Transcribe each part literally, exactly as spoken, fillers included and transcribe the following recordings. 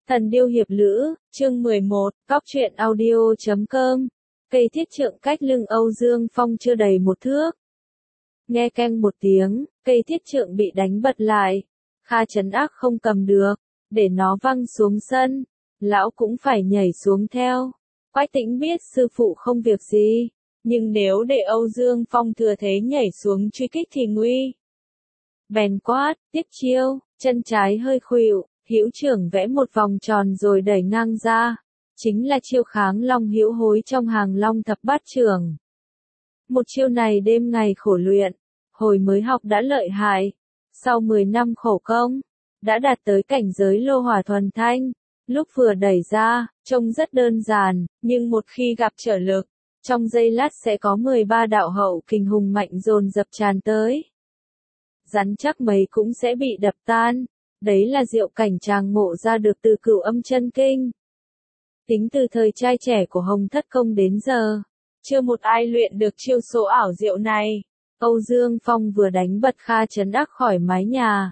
Thần điêu hiệp lữ, chương mười một, cóc truyện audio chấm com. Cây thiết trượng cách lưng Âu Dương Phong chưa đầy một thước. Nghe keng một tiếng, cây thiết trượng bị đánh bật lại. Kha Trấn Ác không cầm được, để nó văng xuống sân. Lão cũng phải nhảy xuống theo. Quách Tĩnh biết sư phụ không việc gì, nhưng nếu để Âu Dương Phong thừa thế nhảy xuống truy kích thì nguy. Bèn quát, tiếp chiêu, chân trái hơi khuỵu, hữu trưởng vẽ một vòng tròn rồi đẩy ngang ra. Chính là chiêu kháng long hữu hối trong hàng long thập bát trưởng. Một chiêu này đêm ngày khổ luyện, hồi mới học đã lợi hại. Sau mười năm khổ công, đã đạt tới cảnh giới lô hỏa thuần thanh. Lúc vừa đẩy ra, trông rất đơn giản, nhưng một khi gặp trở lực, trong giây lát sẽ có mười ba đạo hậu kình hùng mạnh dồn dập tràn tới. Rắn chắc mấy cũng sẽ bị đập tan. Đấy là diệu cảnh chàng ngộ ra được từ Cửu Âm Chân Kinh. Tính từ thời trai trẻ của Hồng Thất Công đến giờ, chưa một ai luyện được chiêu số ảo diệu này. Âu Dương Phong vừa đánh bật Kha Trấn Ác khỏi mái nhà.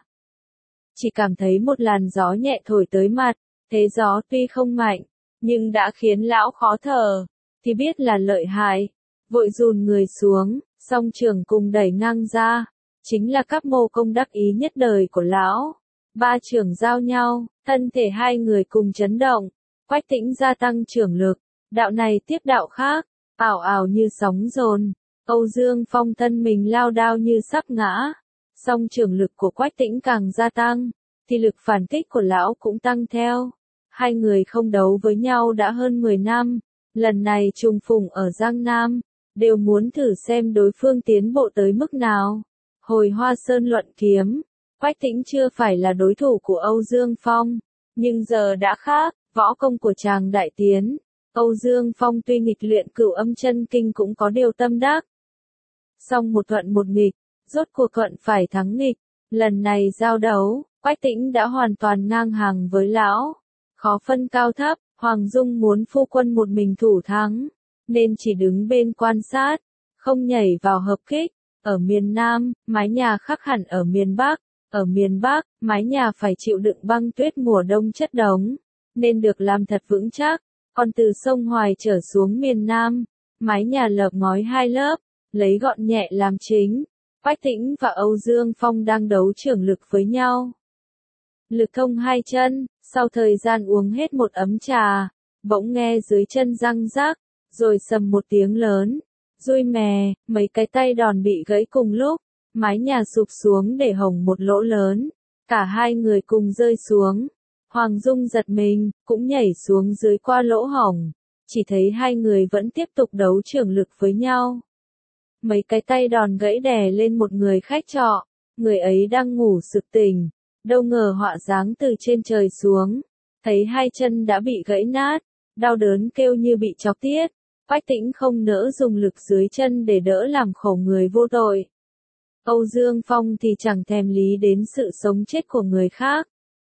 Chỉ cảm thấy một làn gió nhẹ thổi tới mặt, thế gió tuy không mạnh, nhưng đã khiến lão khó thở, thì biết là lợi hại. Vội dùn người xuống, song trường cùng đẩy ngang ra, chính là các mô công đắc ý nhất đời của lão. Ba trưởng giao nhau, thân thể hai người cùng chấn động, Quách Tĩnh gia tăng trưởng lực, đạo này tiếp đạo khác, ảo ảo như sóng dồn. Âu Dương Phong thân mình lao đao như sắp ngã, song trưởng lực của Quách Tĩnh càng gia tăng, thì lực phản kích của lão cũng tăng theo. Hai người không đấu với nhau đã hơn mười năm, lần này trùng phùng ở Giang Nam, đều muốn thử xem đối phương tiến bộ tới mức nào. Hồi Hoa Sơn luận kiếm, Quách Tĩnh chưa phải là đối thủ của Âu Dương Phong, nhưng giờ đã khác, võ công của chàng đại tiến. Âu Dương Phong tuy nghịch luyện Cửu Âm Chân Kinh cũng có điều tâm đắc. Song một thuận một nghịch, rốt cuộc thuận phải thắng nghịch. Lần này giao đấu, Quách Tĩnh đã hoàn toàn ngang hàng với lão. Khó phân cao thấp, Hoàng Dung muốn phu quân một mình thủ thắng, nên chỉ đứng bên quan sát, không nhảy vào hợp kích. Ở miền Nam, mái nhà khác hẳn ở miền Bắc. Ở miền Bắc, mái nhà phải chịu đựng băng tuyết mùa đông chất đống, nên được làm thật vững chắc. Còn từ sông Hoài trở xuống miền Nam, mái nhà lợp ngói hai lớp, lấy gọn nhẹ làm chính. Quách Tĩnh và Âu Dương Phong đang đấu trưởng lực với nhau. Lực thông hai chân, sau thời gian uống hết một ấm trà, bỗng nghe dưới chân răng rác, rồi sầm một tiếng lớn. Dui mè, mấy cái tay đòn bị gãy cùng lúc, mái nhà sụp xuống để hổng một lỗ lớn. Cả hai người cùng rơi xuống. Hoàng Dung giật mình, cũng nhảy xuống dưới qua lỗ hổng. Chỉ thấy hai người vẫn tiếp tục đấu trưởng lực với nhau. Mấy cái tay đòn gãy đè lên một người khách trọ. Người ấy đang ngủ sực tỉnh. Đâu ngờ họa giáng từ trên trời xuống. Thấy hai chân đã bị gãy nát. Đau đớn kêu như bị chọc tiết. Quách Tĩnh không nỡ dùng lực dưới chân để đỡ làm khổ người vô tội. Âu Dương Phong thì chẳng thèm lý đến sự sống chết của người khác.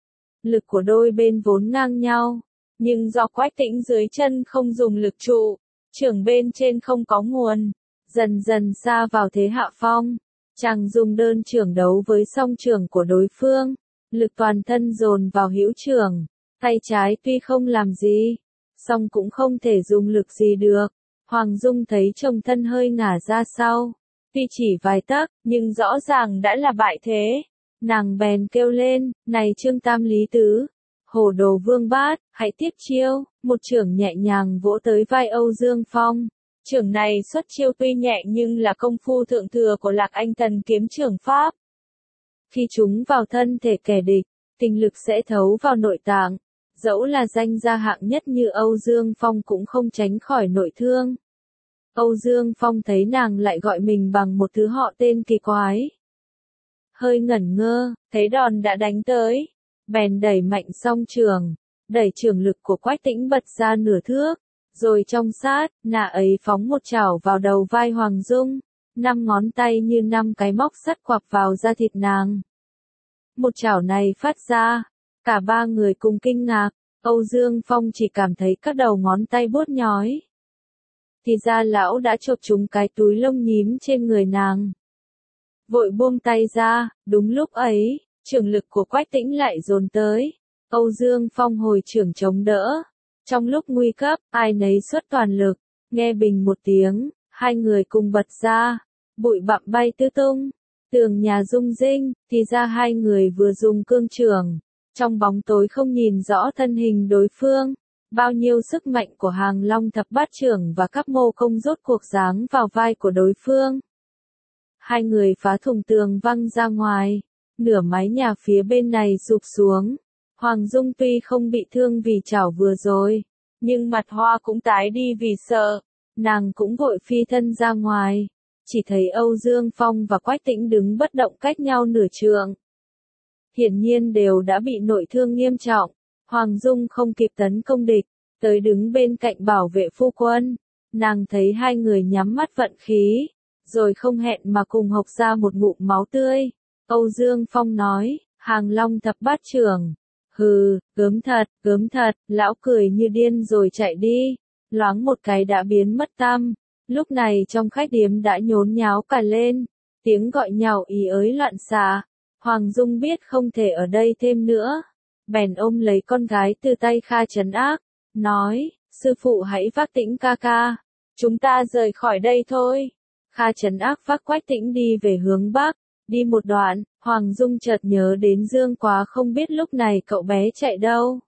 Lực của đôi bên vốn ngang nhau, nhưng do Quách Tĩnh dưới chân không dùng lực trụ, trưởng bên trên không có nguồn, dần dần sa vào thế hạ phong. Chàng dùng đơn trưởng đấu với song trưởng của đối phương, lực toàn thân dồn vào hữu trưởng, tay trái tuy không làm gì, song cũng không thể dùng lực gì được. Hoàng Dung thấy chồng thân hơi ngả ra sau, tuy chỉ vài tấc, nhưng rõ ràng đã là bại thế. Nàng bèn kêu lên, này Trương Tam Lý Tứ, Hồ Đồ Vương Bát, hãy tiếp chiêu. Một chưởng nhẹ nhàng vỗ tới vai Âu Dương Phong. Chưởng này xuất chiêu tuy nhẹ nhưng là công phu thượng thừa của Lạc Anh Thần kiếm chưởng pháp. Khi chúng vào thân thể kẻ địch, tình lực sẽ thấu vào nội tạng. Dẫu là danh gia hạng nhất như Âu Dương Phong cũng không tránh khỏi nội thương. Âu Dương Phong thấy nàng lại gọi mình bằng một thứ họ tên kỳ quái. Hơi ngẩn ngơ, thấy đòn đã đánh tới. Bèn đẩy mạnh song trường, đẩy trường lực của Quách Tĩnh bật ra nửa thước. Rồi trong sát, nà ấy phóng một chảo vào đầu vai Hoàng Dung. Năm ngón tay như năm cái móc sắt quặp vào da thịt nàng. Một chảo này phát ra. Cả ba người cùng kinh ngạc, Âu Dương Phong chỉ cảm thấy các đầu ngón tay buốt nhói. Thì ra lão đã chộp trúng cái túi lông nhím trên người nàng. Vội buông tay ra, đúng lúc ấy, trường lực của Quách Tĩnh lại dồn tới. Âu Dương Phong hồi trưởng chống đỡ. Trong lúc nguy cấp, ai nấy xuất toàn lực, nghe bình một tiếng, hai người cùng bật ra, bụi bặm bay tứ tung, tường nhà rung rinh, thì ra hai người vừa dùng cương trường, trong bóng tối không nhìn rõ thân hình đối phương, bao nhiêu sức mạnh của Hàng Long thập bát trưởng và các mô công rốt cuộc giáng vào vai của đối phương. Hai người phá thủng tường văng ra ngoài, nửa mái nhà phía bên này sụp xuống. Hoàng Dung tuy không bị thương vì chảo vừa rồi, nhưng mặt hoa cũng tái đi vì sợ, nàng cũng vội phi thân ra ngoài, chỉ thấy Âu Dương Phong và Quách Tĩnh đứng bất động cách nhau nửa trượng. Hiển nhiên đều đã bị nội thương nghiêm trọng, Hoàng Dung không kịp tấn công địch, tới đứng bên cạnh bảo vệ phu quân, nàng thấy hai người nhắm mắt vận khí, rồi không hẹn mà cùng hộc ra một ngụm máu tươi. Âu Dương Phong nói, Hàng Long thập bát trưởng. Hừ, gớm thật, gớm thật, lão cười như điên rồi chạy đi, loáng một cái đã biến mất tăm. Lúc này trong khách điếm đã nhốn nháo cả lên, tiếng gọi nhào ý ới loạn xạ. Hoàng Dung biết không thể ở đây thêm nữa, bèn ôm lấy con gái từ tay Kha Trấn Ác, nói, sư phụ hãy vác Tĩnh ca ca, chúng ta rời khỏi đây thôi. Kha Trấn Ác vác Quách Tĩnh đi về hướng bắc. Đi một đoạn, Hoàng Dung chợt nhớ đến Dương Quá, không biết lúc này cậu bé chạy đâu.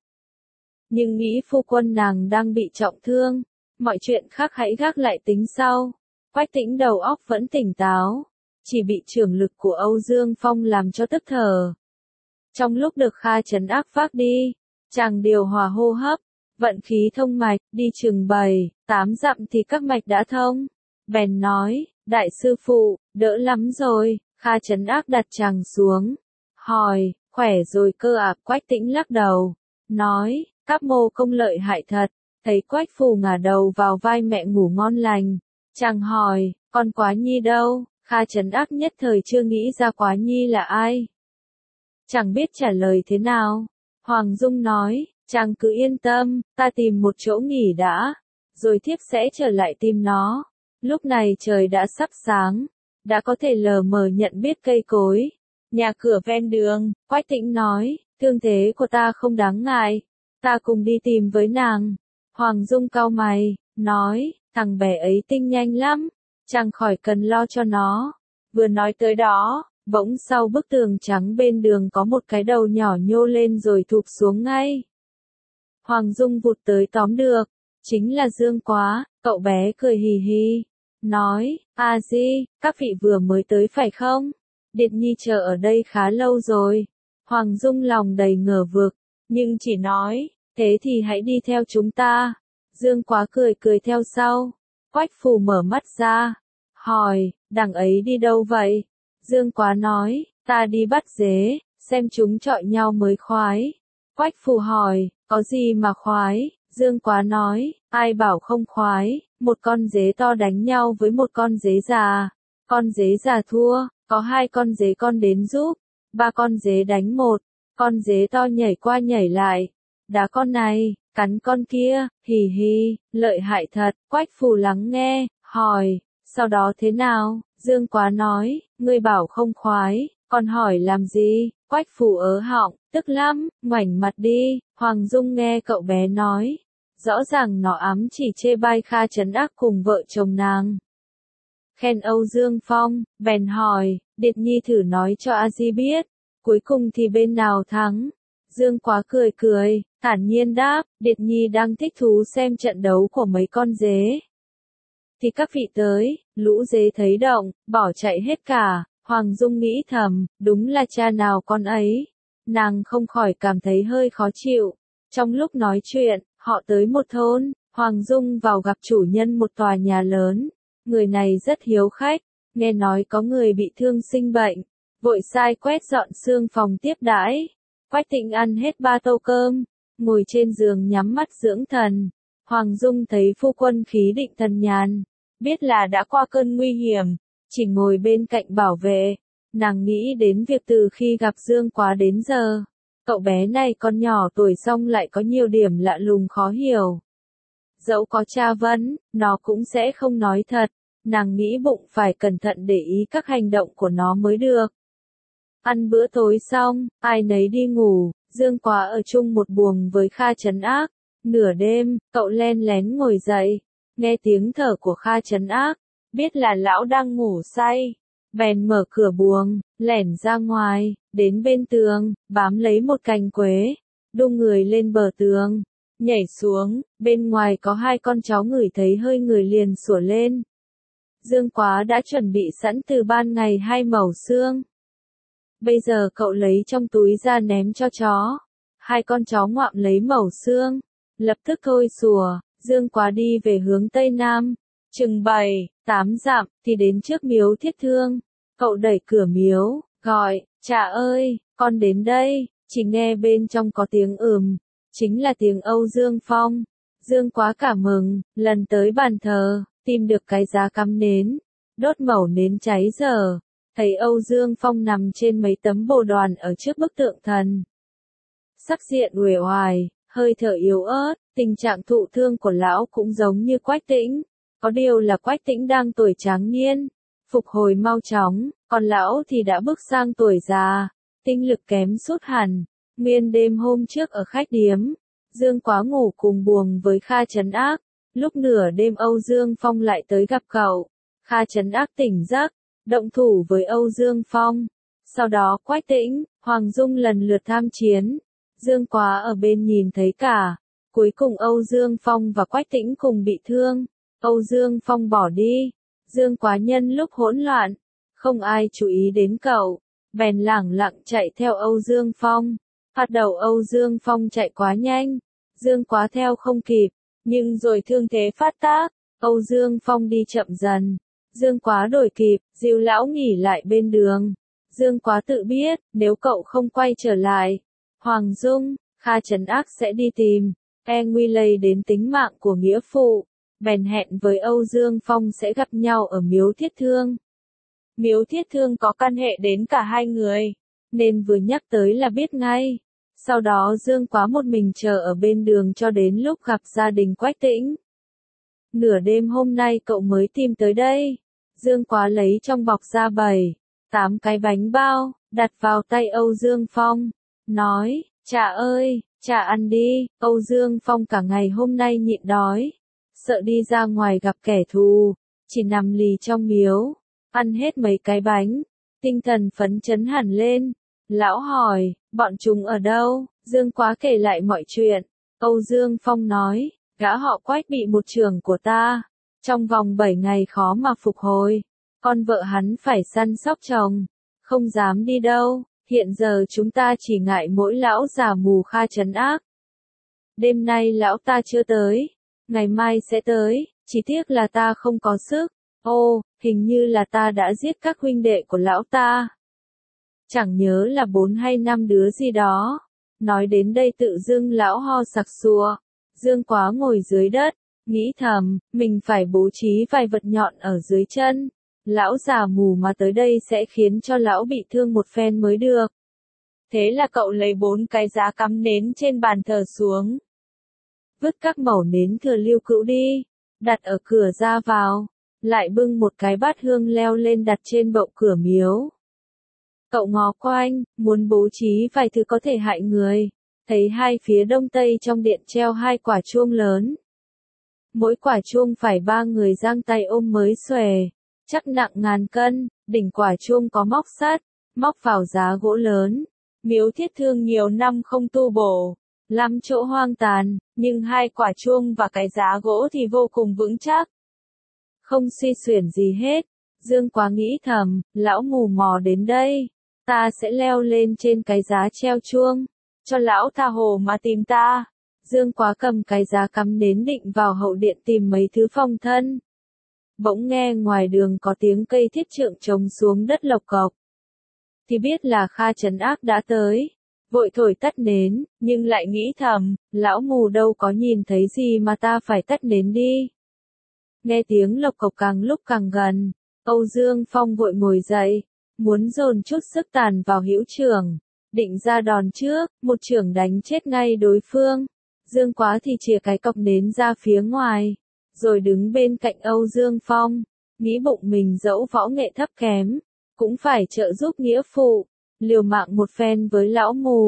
Nhưng nghĩ phu quân nàng đang bị trọng thương, mọi chuyện khác hãy gác lại tính sau. Quách Tĩnh đầu óc vẫn tỉnh táo, chỉ bị chưởng lực của Âu Dương Phong làm cho tức thở. Trong lúc được Kha Trấn Ác vác đi, chàng điều hòa hô hấp, vận khí thông mạch, đi chừng bảy, tám dặm thì các mạch đã thông. Bèn nói, đại sư phụ, đỡ lắm rồi. Kha Trấn Ác đặt chàng xuống, hỏi, khỏe rồi cơ à? Quách Tĩnh lắc đầu, nói, các mô công lợi hại thật. Thấy Quách Phù ngả đầu vào vai mẹ ngủ ngon lành, chàng hỏi, con Quá Nhi đâu? Kha Trấn Ác nhất thời chưa nghĩ ra Quá Nhi là ai, chẳng biết trả lời thế nào. Hoàng Dung nói, chàng cứ yên tâm, ta tìm một chỗ nghỉ đã, rồi thiếp sẽ trở lại tìm nó. Lúc này trời đã sắp sáng, đã có thể lờ mờ nhận biết cây cối, nhà cửa ven đường. Quách Tĩnh nói, thương thế của ta không đáng ngại, ta cùng đi tìm với nàng. Hoàng Dung cau mày, nói, thằng bé ấy tinh nhanh lắm, chàng khỏi cần lo cho nó. Vừa nói tới đó, bỗng sau bức tường trắng bên đường có một cái đầu nhỏ nhô lên rồi thụp xuống ngay. Hoàng Dung vụt tới tóm được, chính là Dương Quá. Cậu bé cười hì hì, nói, a di, các vị vừa mới tới phải không? Điệt Nhi chờ ở đây khá lâu rồi. Hoàng Dung lòng đầy ngờ vực, nhưng chỉ nói, thế thì hãy đi theo chúng ta. Dương Quá cười cười theo sau. Quách Phù mở mắt ra, hỏi, đằng ấy đi đâu vậy? Dương Quá nói, ta đi bắt dế, xem chúng chọi nhau mới khoái. Quách Phù hỏi, có gì mà khoái? Dương Quá nói, ai bảo không khoái, một con dế to đánh nhau với một con dế già. Con dế già thua, có hai con dế con đến giúp, ba con dế đánh một, con dế to nhảy qua nhảy lại, đá con này, cắn con kia, hì hì, lợi hại thật. Quách Phù lắng nghe, hỏi, sau đó thế nào? Dương Quá nói, ngươi bảo không khoái, còn hỏi làm gì? Quách Phù ớ họng, tức lắm, ngoảnh mặt đi. Hoàng Dung nghe cậu bé nói, rõ ràng nó ám chỉ chê bai Kha Trấn Ác cùng vợ chồng nàng. Khen Âu Dương Phong, bèn hỏi, Điệt Nhi thử nói cho A Di biết, cuối cùng thì bên nào thắng? Dương Quá cười cười, thản nhiên đáp, Điệt Nhi đang thích thú xem trận đấu của mấy con dế. Thì các vị tới, lũ dế thấy động, bỏ chạy hết cả. Hoàng Dung nghĩ thầm, đúng là cha nào con ấy. Nàng không khỏi cảm thấy hơi khó chịu. Trong lúc nói chuyện, họ tới một thôn, Hoàng Dung vào gặp chủ nhân một tòa nhà lớn. Người này rất hiếu khách, nghe nói có người bị thương sinh bệnh, vội sai quét dọn xương phòng tiếp đãi. Quách Tĩnh ăn hết ba tô cơm, ngồi trên giường nhắm mắt dưỡng thần. Hoàng Dung thấy phu quân khí định thần nhàn, biết là đã qua cơn nguy hiểm, chỉ ngồi bên cạnh bảo vệ. Nàng nghĩ đến việc từ khi gặp Dương Quá đến giờ, cậu bé này còn nhỏ tuổi xong lại có nhiều điểm lạ lùng khó hiểu. Dẫu có tra vấn, nó cũng sẽ không nói thật. Nàng nghĩ bụng phải cẩn thận để ý các hành động của nó mới được. Ăn bữa tối xong, ai nấy đi ngủ, Dương Quá ở chung một buồng với Kha Trấn Ác. Nửa đêm, cậu len lén ngồi dậy, nghe tiếng thở của Kha Trấn Ác, biết là lão đang ngủ say, bèn mở cửa buồng, lẻn ra ngoài, đến bên tường, bám lấy một cành quế, đung người lên bờ tường, nhảy xuống, bên ngoài có hai con chó ngửi thấy hơi người liền sủa lên. Dương Quá đã chuẩn bị sẵn từ ban ngày hai mẩu xương. Bây giờ cậu lấy trong túi ra ném cho chó. Hai con chó ngoạm lấy mẩu xương, lập tức thôi sủa. Dương Quá đi về hướng tây nam, chừng bảy, tám dặm thì đến trước miếu Thiết Thương. Cậu đẩy cửa miếu, gọi, "Cha ơi, con đến đây." Chỉ nghe bên trong có tiếng ừm, chính là tiếng Âu Dương Phong. Dương Quá cảm mừng, lần tới bàn thờ, tìm được cái giá cắm nến, đốt mẩu nến cháy dở, thấy Âu Dương Phong nằm trên mấy tấm bồ đoàn ở trước bức tượng thần. Sắc diện uể oải, hơi thở yếu ớt, tình trạng thụ thương của lão cũng giống như Quách Tĩnh, có điều là Quách Tĩnh đang tuổi tráng niên, phục hồi mau chóng, còn lão thì đã bước sang tuổi già, tinh lực kém sút hẳn. Nguyên đêm hôm trước ở khách điếm, Dương Quá ngủ cùng buồng với Kha Trấn Ác, lúc nửa đêm Âu Dương Phong lại tới gặp cậu. Kha Trấn Ác tỉnh giấc, động thủ với Âu Dương Phong. Sau đó Quách Tĩnh, Hoàng Dung lần lượt tham chiến. Dương Quá ở bên nhìn thấy cả. Cuối cùng Âu Dương Phong và Quách Tĩnh cùng bị thương. Âu Dương Phong bỏ đi. Dương Quá nhân lúc hỗn loạn, không ai chú ý đến cậu, bèn lẳng lặng chạy theo Âu Dương Phong. Phát đầu Âu Dương Phong chạy quá nhanh, Dương Quá theo không kịp, nhưng rồi thương thế phát tác, Âu Dương Phong đi chậm dần. Dương Quá đuổi kịp, dìu lão nghỉ lại bên đường. Dương Quá tự biết, nếu cậu không quay trở lại, Hoàng Dung, Kha Trấn Ác sẽ đi tìm, e nguy lây đến tính mạng của nghĩa phụ. Bèn hẹn với Âu Dương Phong sẽ gặp nhau ở miếu Thiết Thương. Miếu Thiết Thương có căn hệ đến cả hai người, nên vừa nhắc tới là biết ngay. Sau đó Dương Quá một mình chờ ở bên đường cho đến lúc gặp gia đình Quách Tĩnh. Nửa đêm hôm nay cậu mới tìm tới đây. Dương Quá lấy trong bọc ra bảy, tám cái bánh bao, đặt vào tay Âu Dương Phong, nói, "Cha ơi, cha ăn đi." Âu Dương Phong cả ngày hôm nay nhịn đói, sợ đi ra ngoài gặp kẻ thù, chỉ nằm lì trong miếu, ăn hết mấy cái bánh, tinh thần phấn chấn hẳn lên. Lão hỏi, "Bọn chúng ở đâu?" Dương Quá kể lại mọi chuyện. Âu Dương Phong nói, "Gã họ Quách bị một trưởng của ta, trong vòng bảy ngày khó mà phục hồi. Con vợ hắn phải săn sóc chồng, không dám đi đâu. Hiện giờ chúng ta chỉ ngại mỗi lão già mù Kha Trấn Ác. Đêm nay lão ta chưa tới, ngày mai sẽ tới, chỉ tiếc là ta không có sức. Ô, hình như là ta đã giết các huynh đệ của lão ta. Chẳng nhớ là bốn hay năm đứa gì đó." Nói đến đây tự dưng lão ho sặc sụa. Dương Quá ngồi dưới đất, nghĩ thầm, mình phải bố trí vài vật nhọn ở dưới chân. Lão già mù mà tới đây sẽ khiến cho lão bị thương một phen mới được. Thế là cậu lấy bốn cái giá cắm nến trên bàn thờ xuống, vứt các mẩu nến thừa lưu cữu đi, đặt ở cửa ra vào, lại bưng một cái bát hương leo lên đặt trên bậu cửa miếu. Cậu ngó quanh, muốn bố trí vài thứ có thể hại người, thấy hai phía đông tây trong điện treo hai quả chuông lớn. Mỗi quả chuông phải ba người giang tay ôm mới xuề, chắc nặng ngàn cân, đỉnh quả chuông có móc sắt, móc vào giá gỗ lớn. Miếu Thiết Thương nhiều năm không tu bổ, lắm chỗ hoang tàn, nhưng hai quả chuông và cái giá gỗ thì vô cùng vững chắc. Không suy xuyển gì hết, Dương Quá nghĩ thầm, lão mù mò đến đây, ta sẽ leo lên trên cái giá treo chuông, cho lão tha hồ mà tìm ta. Dương Quá cầm cái giá cắm nến định vào hậu điện tìm mấy thứ phòng thân. Bỗng nghe ngoài đường có tiếng cây thiết trượng trống xuống đất lộc cộc. Thì biết là Kha Trấn Ác đã tới, vội thổi tắt nến, nhưng lại nghĩ thầm, lão mù đâu có nhìn thấy gì mà ta phải tắt nến đi. Nghe tiếng lộc cộc càng lúc càng gần, Âu Dương Phong vội ngồi dậy, muốn dồn chút sức tàn vào hữu trưởng, định ra đòn trước, một trưởng đánh chết ngay đối phương. Dương Quá thì chìa cái cọc nến ra phía ngoài, rồi đứng bên cạnh Âu Dương Phong, nghĩ bụng mình dẫu võ nghệ thấp kém, cũng phải trợ giúp nghĩa phụ, liều mạng một phen với lão mù.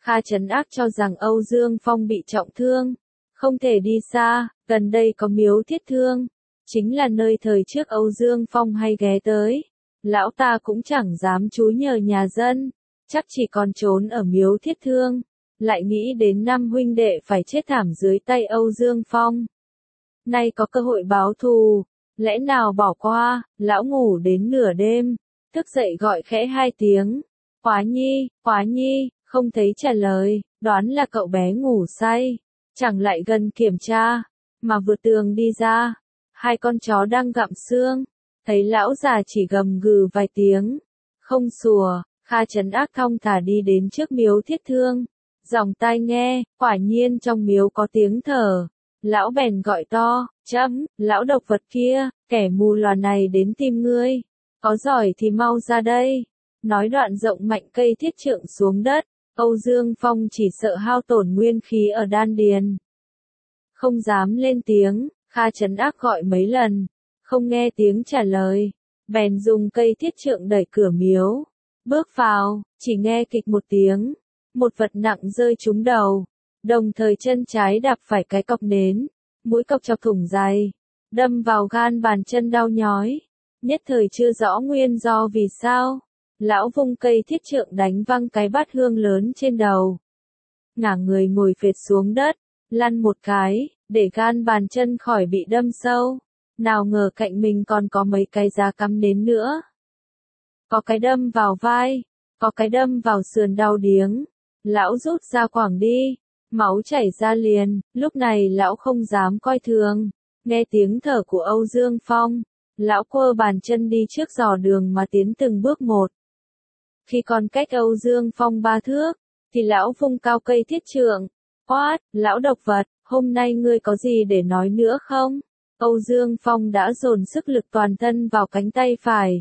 Kha Trấn Ác cho rằng Âu Dương Phong bị trọng thương, không thể đi xa, gần đây có miếu thiết thương, chính là nơi thời trước Âu Dương Phong hay ghé tới. Lão ta cũng chẳng dám chúi nhờ nhà dân, chắc chỉ còn trốn ở miếu thiết thương, lại nghĩ đến năm huynh đệ phải chết thảm dưới tay Âu Dương Phong. Nay có cơ hội báo thù, lẽ nào bỏ qua, lão ngủ đến nửa đêm, thức dậy gọi khẽ hai tiếng, Hóa Nhi, Hóa Nhi, không thấy trả lời, đoán là cậu bé ngủ say, chẳng lại gần kiểm tra, mà vượt tường đi ra, hai con chó đang gặm xương, thấy lão già chỉ gầm gừ vài tiếng, không sủa. Kha Trấn Ác thong thả đi đến trước miếu thiết thương, dòng tai nghe, quả nhiên trong miếu có tiếng thở, lão bèn gọi to, chấm, lão độc vật kia, kẻ mù lòa này đến tìm ngươi, có giỏi thì mau ra đây, nói đoạn rộng mạnh cây thiết trượng xuống đất, Âu Dương Phong chỉ sợ hao tổn nguyên khí ở đan điền. Không dám lên tiếng, Kha Trấn Ác gọi mấy lần, không nghe tiếng trả lời, bèn dùng cây thiết trượng đẩy cửa miếu. Bước vào, chỉ nghe kịch một tiếng, một vật nặng rơi trúng đầu, đồng thời chân trái đạp phải cái cọc nến, mũi cọc chọc thủng dày, đâm vào gan bàn chân đau nhói, nhất thời chưa rõ nguyên do vì sao, lão vung cây thiết trượng đánh văng cái bát hương lớn trên đầu. Ngả người ngồi phệt xuống đất, lăn một cái, để gan bàn chân khỏi bị đâm sâu, nào ngờ cạnh mình còn có mấy cái giá cắm nến nữa. Có cái đâm vào vai, có cái đâm vào sườn đau điếng, lão rút ra quẳng đi, máu chảy ra liền, lúc này lão không dám coi thường, nghe tiếng thở của Âu Dương Phong, lão quơ bàn chân đi trước dò đường mà tiến từng bước một. Khi còn cách Âu Dương Phong ba thước, thì lão vung cao cây thiết trượng, quát, lão độc vật, hôm nay ngươi có gì để nói nữa không? Âu Dương Phong đã dồn sức lực toàn thân vào cánh tay phải.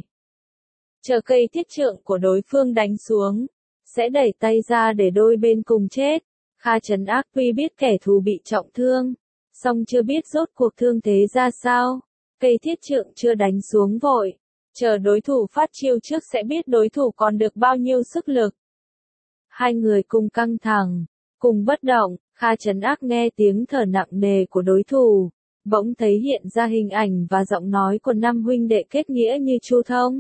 Chờ cây thiết trượng của đối phương đánh xuống, sẽ đẩy tay ra để đôi bên cùng chết. Kha Trấn Ác tuy biết kẻ thù bị trọng thương, song chưa biết rốt cuộc thương thế ra sao. Cây thiết trượng chưa đánh xuống vội, chờ đối thủ phát chiêu trước sẽ biết đối thủ còn được bao nhiêu sức lực. Hai người cùng căng thẳng, cùng bất động, Kha Trấn Ác nghe tiếng thở nặng nề của đối thủ, bỗng thấy hiện ra hình ảnh và giọng nói của năm huynh đệ kết nghĩa như Chu Thông,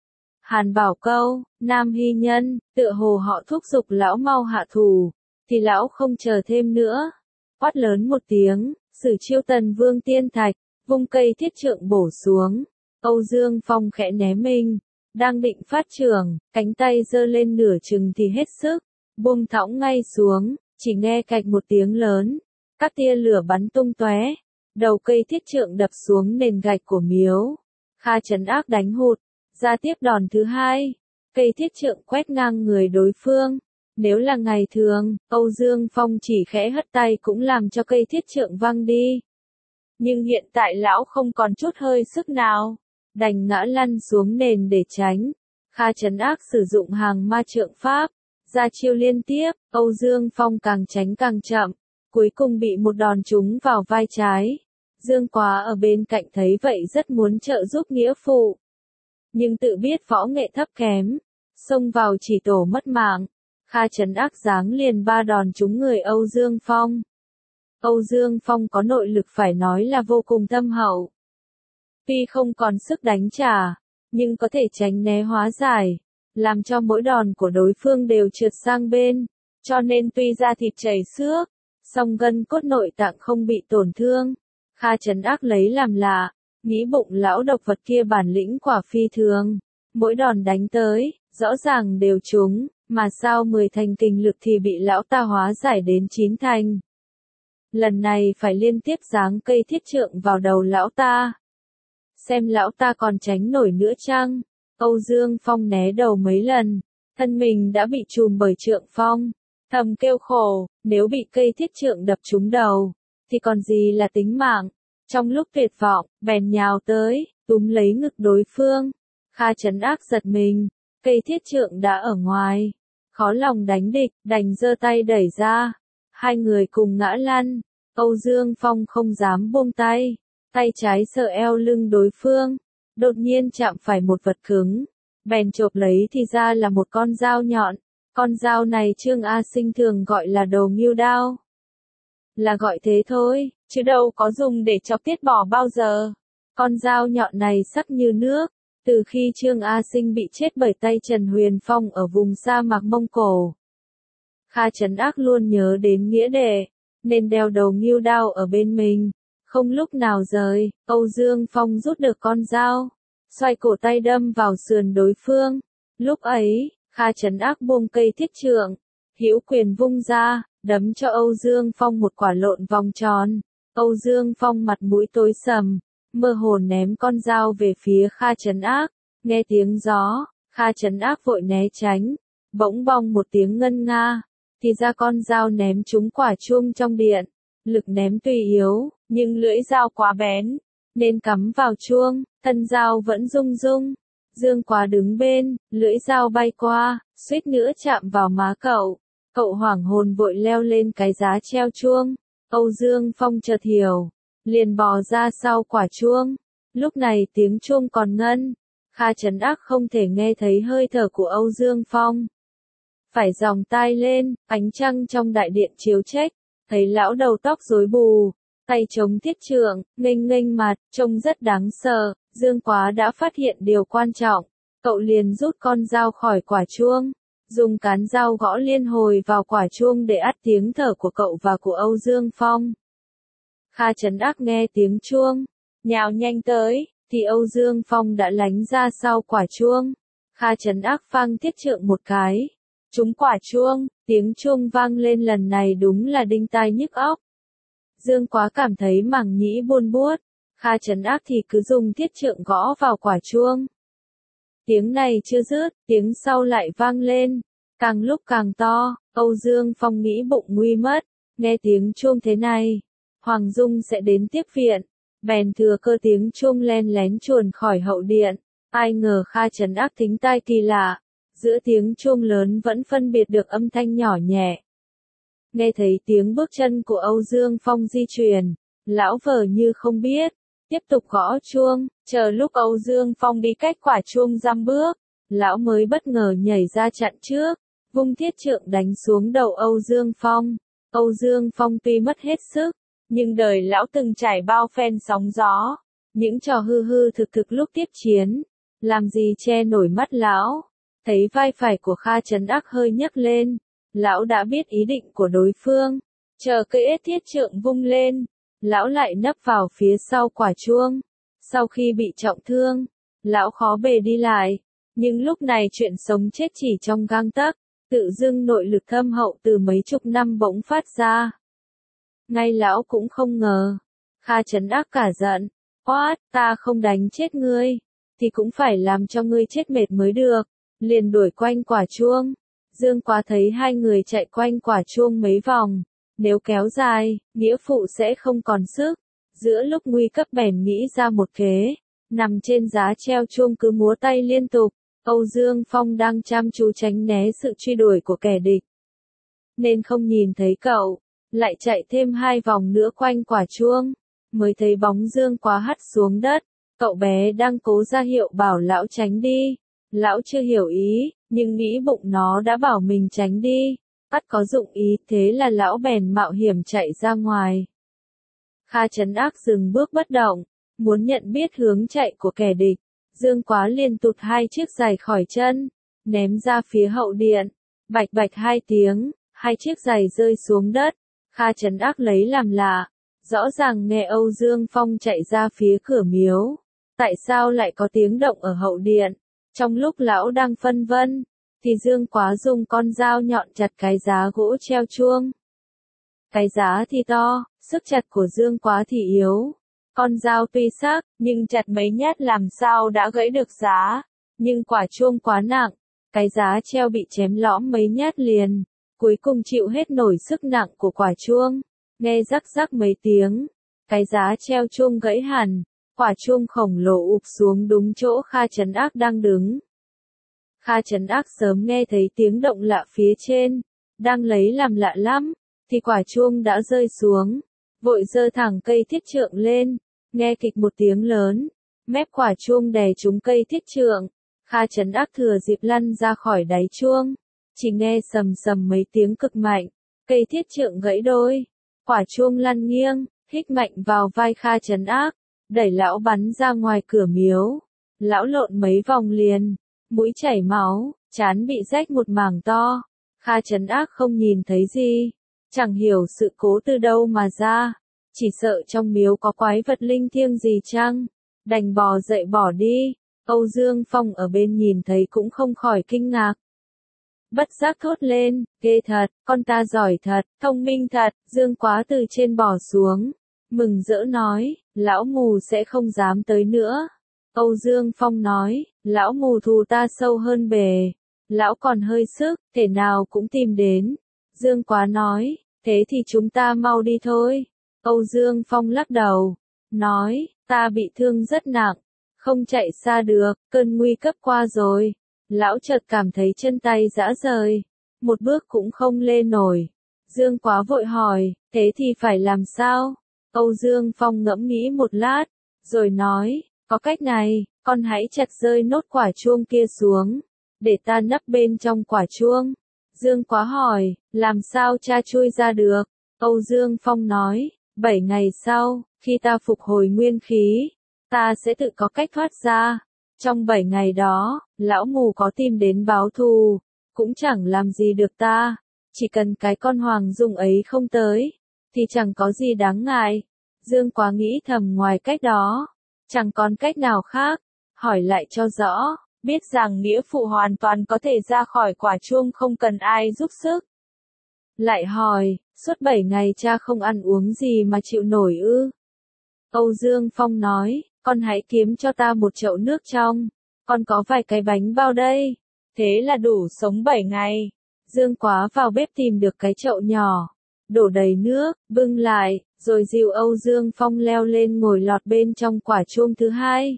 Hàn Bảo Câu, Nam Hy Nhân, tựa hồ họ thúc giục lão mau hạ thủ, thì lão không chờ thêm nữa, quát lớn một tiếng, sử chiêu Tần Vương Tiên Thạch, vung cây thiết trượng bổ xuống. Âu Dương Phong khẽ né mình, đang định phát trưởng, cánh tay giơ lên nửa chừng thì hết sức, buông thõng ngay xuống, chỉ nghe cạch một tiếng lớn, các tia lửa bắn tung tóe, đầu cây thiết trượng đập xuống nền gạch của miếu. Kha Trấn Ác đánh hụt, ra tiếp đòn thứ hai, cây thiết trượng quét ngang người đối phương. Nếu là ngày thường, Âu Dương Phong chỉ khẽ hất tay cũng làm cho cây thiết trượng văng đi. Nhưng hiện tại lão không còn chút hơi sức nào, đành ngã lăn xuống nền để tránh. Kha Trấn Ác sử dụng hàng ma trượng pháp, ra chiêu liên tiếp, Âu Dương Phong càng tránh càng chậm, cuối cùng bị một đòn trúng vào vai trái. Dương Quá ở bên cạnh thấy vậy rất muốn trợ giúp nghĩa phụ, nhưng tự biết võ nghệ thấp kém, xông vào chỉ tổ mất mạng. Kha Trấn Ác giáng liền ba đòn trúng người Âu Dương Phong. Âu Dương Phong có nội lực phải nói là vô cùng thâm hậu. Tuy không còn sức đánh trả, nhưng có thể tránh né hóa giải, làm cho mỗi đòn của đối phương đều trượt sang bên, cho nên tuy da thịt chảy xước, song gân cốt nội tạng không bị tổn thương. Kha Trấn Ác lấy làm lạ, nghĩ bụng lão độc vật kia bản lĩnh quả phi thường, mỗi đòn đánh tới, rõ ràng đều trúng, mà sao mười thành kình lực thì bị lão ta hóa giải đến chín thành. Lần này phải liên tiếp giáng cây thiết trượng vào đầu lão ta. Xem lão ta còn tránh nổi nữa chăng? Âu Dương Phong né đầu mấy lần, thân mình đã bị trùm bởi trượng phong, thầm kêu khổ, nếu bị cây thiết trượng đập trúng đầu, thì còn gì là tính mạng. Trong lúc tuyệt vọng, bèn nhào tới, túm lấy ngực đối phương. Kha Trấn Ác giật mình, cây thiết trượng đã ở ngoài, khó lòng đánh địch, đành giơ tay đẩy ra. Hai người cùng ngã lăn, Âu Dương Phong không dám buông tay, tay trái sờ eo lưng đối phương, đột nhiên chạm phải một vật cứng, bèn chộp lấy thì ra là một con dao nhọn, Con dao này Trương A Sinh thường gọi là đồ ngưu đao. Là gọi thế thôi, chứ đâu có dùng để chọc tiết bò bao giờ. Con dao nhọn này sắc như nước. Từ khi Trương A Sinh bị chết bởi tay Trần Huyền Phong ở vùng sa mạc Mông Cổ, Kha Trấn Ác luôn nhớ đến nghĩa đệ, nên đeo đầu ngưu đao ở bên mình, không lúc nào rời. Âu Dương Phong rút được con dao, xoay cổ tay đâm vào sườn đối phương. Lúc ấy, Kha Trấn Ác buông cây thiết trượng, hữu quyền vung ra, đấm cho Âu Dương Phong một quả lộn vòng tròn. Âu Dương Phong mặt mũi tối sầm, mơ hồ ném con dao về phía Kha Trấn Ác. Nghe tiếng gió, Kha Trấn Ác vội né tránh, bỗng bong một tiếng ngân nga, thì ra con dao ném trúng quả chuông trong điện. Lực ném tuy yếu, nhưng lưỡi dao quá bén, nên cắm vào chuông, thân dao vẫn rung rung. Dương Quá đứng bên, lưỡi dao bay qua, suýt nữa chạm vào má cậu. Cậu hoảng hồn vội leo lên cái giá treo chuông. Âu Dương Phong chợt hiểu, liền bò ra sau quả chuông. Lúc này tiếng chuông còn ngân, Kha Trấn Ác không thể nghe thấy hơi thở của Âu Dương Phong. Phải dòng tai lên, ánh trăng trong đại điện chiếu trách, thấy lão đầu tóc rối bù, tay chống thiết trượng, nghênh nghênh mặt, trông rất đáng sợ. Dương Quá đã phát hiện điều quan trọng, cậu liền rút con dao khỏi quả chuông, dùng cán dao gõ liên hồi vào quả chuông để át tiếng thở của cậu và của Âu Dương Phong. Kha Trấn Ác nghe tiếng chuông, nhào nhanh tới, thì Âu Dương Phong đã lánh ra sau quả chuông. Kha Trấn Ác phang thiết trượng một cái, trúng quả chuông, tiếng chuông vang lên lần này đúng là đinh tai nhức óc. Dương Quá cảm thấy màng nhĩ buồn buốt, Kha Trấn Ác thì cứ dùng thiết trượng gõ vào quả chuông. Tiếng này chưa dứt, tiếng sau lại vang lên, càng lúc càng to. Âu Dương Phong nghĩ bụng nguy mất, nghe tiếng chuông thế này, Hoàng Dung sẽ đến tiếp viện, bèn thừa cơ tiếng chuông len lén chuồn khỏi hậu điện. Ai ngờ Kha Trấn Ác thính tai kỳ lạ, giữa tiếng chuông lớn vẫn phân biệt được âm thanh nhỏ nhẹ. Nghe thấy tiếng bước chân của Âu Dương Phong di chuyển, lão vờ như không biết, tiếp tục gõ chuông. Chờ lúc Âu Dương Phong đi cách quả chuông dăm bước, lão mới bất ngờ nhảy ra chặn trước, vung thiết trượng đánh xuống đầu Âu Dương Phong. Âu Dương Phong tuy mất hết sức, nhưng đời lão từng trải bao phen sóng gió, những trò hư hư thực thực lúc tiếp chiến, làm gì che nổi mắt lão. Thấy vai phải của Kha Trấn Ác hơi nhấc lên, lão đã biết ý định của đối phương, chờ cây ết thiết trượng vung lên, lão lại nấp vào phía sau quả chuông. Sau khi bị trọng thương, lão khó bề đi lại, nhưng lúc này chuyện sống chết chỉ trong gang tấc, tự dưng nội lực thâm hậu từ mấy chục năm bỗng phát ra. Ngay lão cũng không ngờ, Kha Trấn Ác cả giận, oát, ta không đánh chết ngươi, thì cũng phải làm cho ngươi chết mệt mới được, liền đuổi quanh quả chuông. Dương Quá thấy hai người chạy quanh quả chuông mấy vòng, nếu kéo dài, nghĩa phụ sẽ không còn sức. Giữa lúc nguy cấp bèn nghĩ ra một kế, nằm trên giá treo chuông cứ múa tay liên tục. Âu Dương Phong đang chăm chú tránh né sự truy đuổi của kẻ địch, nên không nhìn thấy cậu, lại chạy thêm hai vòng nữa quanh quả chuông, mới thấy bóng Dương Quá hắt xuống đất. Cậu bé đang cố ra hiệu bảo lão tránh đi. Lão chưa hiểu ý, nhưng nghĩ bụng nó đã bảo mình tránh đi, ắt có dụng ý, thế là lão bèn mạo hiểm chạy ra ngoài. Kha Trấn Ác dừng bước bất động, muốn nhận biết hướng chạy của kẻ địch. Dương Quá liền tụt hai chiếc giày khỏi chân, ném ra phía hậu điện, bạch bạch hai tiếng, hai chiếc giày rơi xuống đất. Kha Trấn Ác lấy làm lạ, rõ ràng nghe Âu Dương Phong chạy ra phía cửa miếu, tại sao lại có tiếng động ở hậu điện? Trong lúc lão đang phân vân, thì Dương Quá dùng con dao nhọn chặt cái giá gỗ treo chuông. Cái giá thì to, sức chặt của Dương Quá thì yếu. Con dao tuy sắc, nhưng chặt mấy nhát làm sao đã gãy được giá. Nhưng quả chuông quá nặng, cái giá treo bị chém lõm mấy nhát liền, cuối cùng chịu hết nổi sức nặng của quả chuông. Nghe rắc rắc mấy tiếng, cái giá treo chuông gãy hẳn. Quả chuông khổng lồ ụp xuống đúng chỗ Kha Trấn Ác đang đứng. Kha Trấn Ác sớm nghe thấy tiếng động lạ phía trên, đang lấy làm lạ lắm, thì quả chuông đã rơi xuống, vội giơ thẳng cây thiết trượng lên, nghe kịch một tiếng lớn, mép quả chuông đè trúng cây thiết trượng. Kha Trấn Ác thừa dịp lăn ra khỏi đáy chuông, chỉ nghe sầm sầm mấy tiếng cực mạnh, cây thiết trượng gãy đôi, quả chuông lăn nghiêng, hít mạnh vào vai Kha Trấn Ác, đẩy lão bắn ra ngoài cửa miếu. Lão lộn mấy vòng liền, mũi chảy máu, trán bị rách một mảng to. Kha Trấn Ác không nhìn thấy gì, chẳng hiểu sự cố từ đâu mà ra, chỉ sợ trong miếu có quái vật linh thiêng gì chăng, đành bò dậy bỏ đi. Âu Dương Phong ở bên nhìn thấy cũng không khỏi kinh ngạc. Bất giác thốt lên, ghê thật, con ta giỏi thật, thông minh thật. Dương Quá từ trên bò xuống, mừng rỡ nói, lão mù sẽ không dám tới nữa. Âu Dương Phong nói, lão mù thù ta sâu hơn bề, lão còn hơi sức, thể nào cũng tìm đến. Dương Quá nói, thế thì chúng ta mau đi thôi. Âu Dương Phong lắc đầu, nói, ta bị thương rất nặng, không chạy xa được, cơn nguy cấp qua rồi. Lão chợt cảm thấy chân tay rã rời, một bước cũng không lên nổi. Dương Quá vội hỏi, thế thì phải làm sao? Âu Dương Phong ngẫm nghĩ một lát, rồi nói, có cách này, con hãy chặt rơi nốt quả chuông kia xuống, để ta nấp bên trong quả chuông. Dương Quá hỏi, làm sao cha chui ra được? Âu Dương Phong nói, bảy ngày sau, khi ta phục hồi nguyên khí, ta sẽ tự có cách thoát ra. Trong bảy ngày đó, lão mù có tìm đến báo thù, cũng chẳng làm gì được ta. Chỉ cần cái con Hoàng Dung ấy không tới, thì chẳng có gì đáng ngại. Dương Quá nghĩ thầm ngoài cách đó, chẳng còn cách nào khác. Hỏi lại cho rõ, biết rằng nghĩa phụ hoàn toàn có thể ra khỏi quả chuông không cần ai giúp sức. Lại hỏi, suốt bảy ngày cha không ăn uống gì mà chịu nổi ư? Âu Dương Phong nói, con hãy kiếm cho ta một chậu nước trong, con có vài cái bánh bao đây, thế là đủ sống bảy ngày. Dương Quá vào bếp tìm được cái chậu nhỏ, đổ đầy nước, bưng lại, rồi dìu Âu Dương Phong leo lên ngồi lọt bên trong quả chuông thứ hai.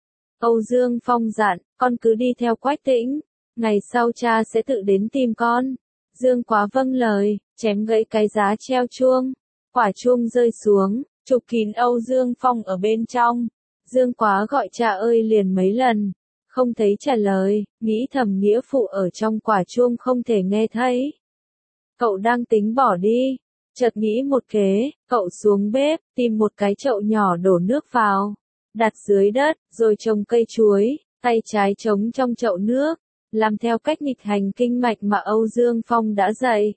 Âu Dương Phong dặn, con cứ đi theo Quách Tĩnh, ngày sau cha sẽ tự đến tìm con. Dương Quá vâng lời, chém gãy cái giá treo chuông, quả chuông rơi xuống, chụp kín Âu Dương Phong ở bên trong. Dương Quá gọi cha ơi liền mấy lần, không thấy trả lời, nghĩ thầm nghĩa phụ ở trong quả chuông không thể nghe thấy. Cậu đang tính bỏ đi, chợt nghĩ một kế, cậu xuống bếp, tìm một cái chậu nhỏ đổ nước vào, đặt dưới đất, rồi trồng cây chuối, tay trái trống trong chậu nước, làm theo cách nghịch hành kinh mạch mà Âu Dương Phong đã dạy.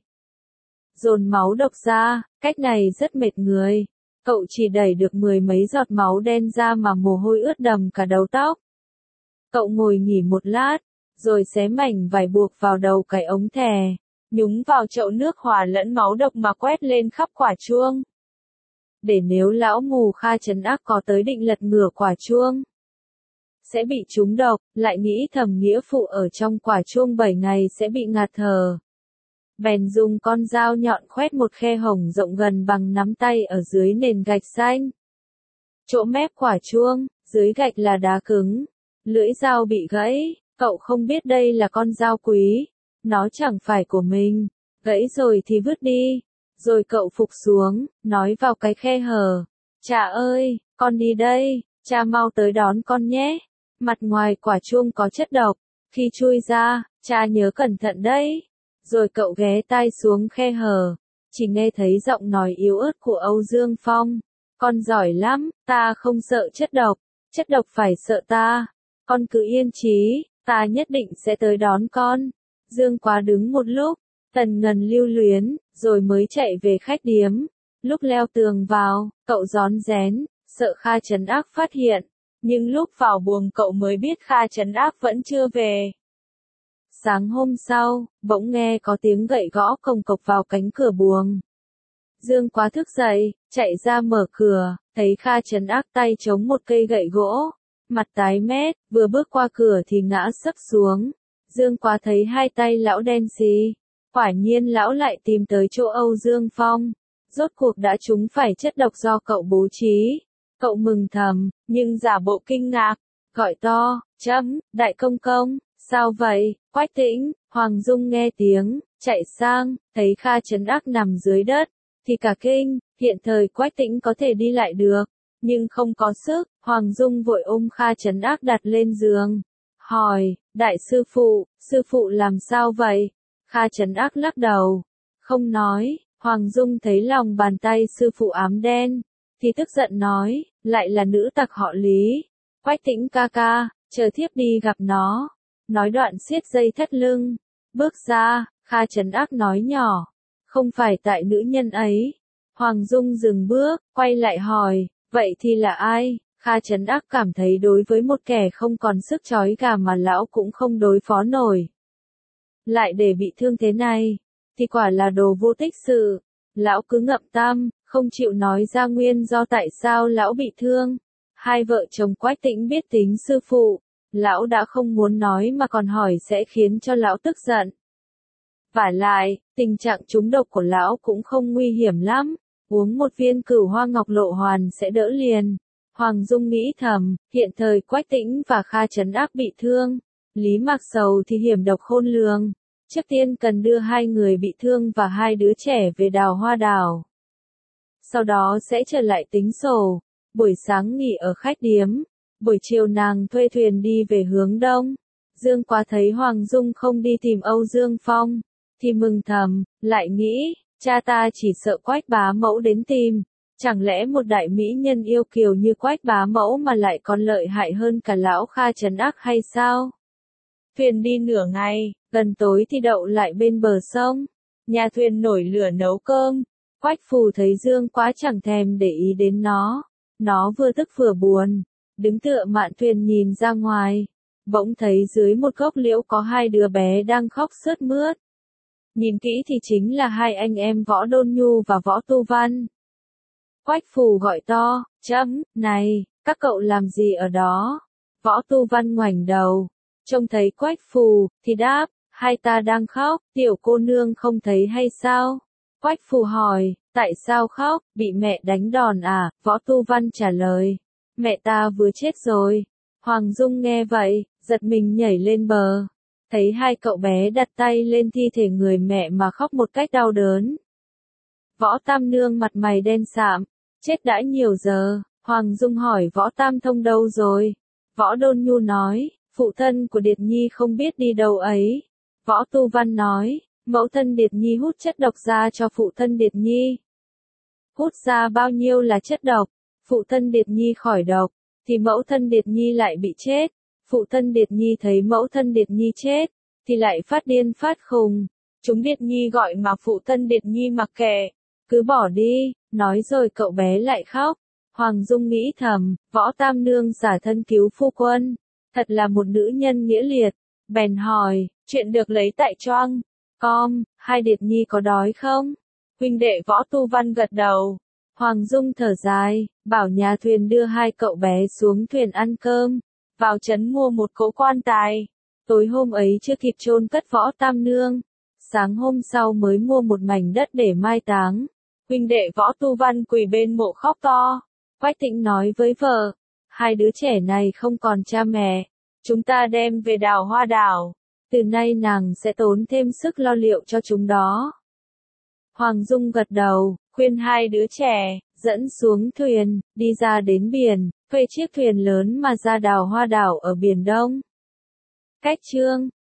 Dồn máu độc ra, cách này rất mệt người. Cậu chỉ đẩy được mười mấy giọt máu đen ra mà mồ hôi ướt đầm cả đầu tóc. Cậu ngồi nghỉ một lát, rồi xé mảnh vải buộc vào đầu cái ống thè, nhúng vào chậu nước hòa lẫn máu độc mà quét lên khắp quả chuông. Để nếu lão mù Kha Trấn Ác có tới định lật ngửa quả chuông, sẽ bị trúng độc, lại nghĩ thầm nghĩa phụ ở trong quả chuông bảy ngày sẽ bị ngạt thở. Bèn dùng con dao nhọn khoét một khe hổng rộng gần bằng nắm tay ở dưới nền gạch xanh. Chỗ mép quả chuông, dưới gạch là đá cứng. Lưỡi dao bị gãy, cậu không biết đây là con dao quý, nó chẳng phải của mình, gãy rồi thì vứt đi. Rồi cậu phục xuống, nói vào cái khe hở, cha ơi, con đi đây, cha mau tới đón con nhé. Mặt ngoài quả chuông có chất độc, khi chui ra, cha nhớ cẩn thận đấy. Rồi cậu ghé tai xuống khe hở, chỉ nghe thấy giọng nói yếu ớt của Âu Dương Phong. Con giỏi lắm, ta không sợ chất độc, chất độc phải sợ ta. Con cứ yên chí, ta nhất định sẽ tới đón con. Dương Quá đứng một lúc, tần ngần lưu luyến, rồi mới chạy về khách điếm. Lúc leo tường vào, cậu rón rén, sợ Kha Trấn Ác phát hiện. Nhưng lúc vào buồng cậu mới biết Kha Trấn Ác vẫn chưa về. Sáng hôm sau, bỗng nghe có tiếng gậy gõ cồng cộc vào cánh cửa buồng. Dương Quá thức dậy, chạy ra mở cửa, thấy Kha Trấn Ác tay chống một cây gậy gỗ, mặt tái mét, vừa bước qua cửa thì ngã sấp xuống. Dương Quá thấy hai tay lão đen xì, quả nhiên lão lại tìm tới chỗ Âu Dương Phong, rốt cuộc đã trúng phải chất độc do cậu bố trí. Cậu mừng thầm, nhưng giả bộ kinh ngạc, gọi to, chấm, đại công công, sao vậy? Quách Tĩnh, Hoàng Dung nghe tiếng, chạy sang, thấy Kha Trấn Ác nằm dưới đất, thì cả kinh. Hiện thời Quách Tĩnh có thể đi lại được, nhưng không có sức. Hoàng Dung vội ôm Kha Trấn Ác đặt lên giường, hỏi, đại sư phụ, sư phụ làm sao vậy? Kha Trấn Ác lắc đầu, không nói. Hoàng Dung thấy lòng bàn tay sư phụ ám đen, thì tức giận nói, lại là nữ tặc họ Lý. Quách Tĩnh ca ca, chờ thiếp đi gặp nó. Nói đoạn siết dây thắt lưng, bước ra. Kha Trấn Ác nói nhỏ, không phải tại nữ nhân ấy. Hoàng Dung dừng bước, quay lại hỏi, vậy thì là ai? Kha Trấn Ác cảm thấy đối với một kẻ không còn sức trói gà mà lão cũng không đối phó nổi, lại để bị thương thế này, thì quả là đồ vô tích sự. Lão cứ ngậm tâm, không chịu nói ra nguyên do tại sao lão bị thương. Hai vợ chồng Quách Tĩnh biết tính sư phụ, lão đã không muốn nói mà còn hỏi sẽ khiến cho lão tức giận. Vả lại, tình trạng trúng độc của lão cũng không nguy hiểm lắm, uống một viên cửu hoa ngọc lộ hoàn sẽ đỡ liền. Hoàng Dung nghĩ thầm, hiện thời Quách Tĩnh và Kha Trấn Ác bị thương, Lý Mạc Sầu thì hiểm độc khôn lường. Trước tiên cần đưa hai người bị thương và hai đứa trẻ về Đào Hoa Đảo. Sau đó sẽ trở lại tính sổ. Buổi sáng nghỉ ở khách điếm, buổi chiều nàng thuê thuyền đi về hướng đông. Dương Quá thấy Hoàng Dung không đi tìm Âu Dương Phong, thì mừng thầm, lại nghĩ, cha ta chỉ sợ Quách bá mẫu đến tìm. Chẳng lẽ một đại mỹ nhân yêu kiều như Quách bá mẫu mà lại còn lợi hại hơn cả lão Kha Trấn Ác hay sao? Thuyền đi nửa ngày, gần tối thì đậu lại bên bờ sông. Nhà thuyền nổi lửa nấu cơm. Quách Phù thấy Dương Quá chẳng thèm để ý đến nó. Nó vừa tức vừa buồn, đứng tựa mạn thuyền nhìn ra ngoài. Bỗng thấy dưới một gốc liễu có hai đứa bé đang khóc sướt mướt. Nhìn kỹ thì chính là hai anh em Võ Đôn Nhu và Võ Tu Văn. Quách Phù gọi to, chấm, này, các cậu làm gì ở đó? Võ Tu Văn ngoảnh đầu, trông thấy Quách Phù, thì đáp, hai ta đang khóc, tiểu cô nương không thấy hay sao? Quách Phù hỏi, tại sao khóc, bị mẹ đánh đòn à? Võ Tu Văn trả lời, mẹ ta vừa chết rồi. Hoàng Dung nghe vậy, giật mình nhảy lên bờ, thấy hai cậu bé đặt tay lên thi thể người mẹ mà khóc một cách đau đớn. Võ Tam Nương mặt mày đen sạm, chết đã nhiều giờ. Hoàng Dung hỏi Võ Tam Thông đâu rồi? Võ Đôn Nhu nói, phụ thân của Điệt Nhi không biết đi đâu ấy. Võ Tu Văn nói, mẫu thân Điệt Nhi hút chất độc ra cho phụ thân Điệt Nhi. Hút ra bao nhiêu là chất độc? Phụ thân Điệt Nhi khỏi độc, thì mẫu thân Điệt Nhi lại bị chết. Phụ thân Điệt Nhi thấy mẫu thân Điệt Nhi chết, thì lại phát điên phát khùng. Chúng Điệt Nhi gọi mà phụ thân Điệt Nhi mặc kệ, cứ bỏ đi, nói rồi cậu bé lại khóc. Hoàng Dung nghĩ thầm, Võ Tam Nương giả thân cứu phu quân, thật là một nữ nhân nghĩa liệt. Bèn hỏi, chuyện được lấy tại Choang Com, hai Điệt Nhi có đói không? Huynh đệ Võ Tu Văn gật đầu. Hoàng Dung thở dài, bảo nhà thuyền đưa hai cậu bé xuống thuyền ăn cơm, vào trấn mua một cỗ quan tài. Tối hôm ấy chưa kịp chôn cất Võ Tam Nương, sáng hôm sau mới mua một mảnh đất để mai táng. Huynh đệ Võ Tu Văn quỳ bên mộ khóc to. Quách Tĩnh nói với vợ, hai đứa trẻ này không còn cha mẹ, chúng ta đem về Đào Hoa Đảo, từ nay nàng sẽ tốn thêm sức lo liệu cho chúng đó. Hoàng Dung gật đầu, khuyên hai đứa trẻ, dẫn xuống thuyền, đi ra đến biển, thuê chiếc thuyền lớn mà ra Đào Hoa Đảo ở Biển Đông. Cách chương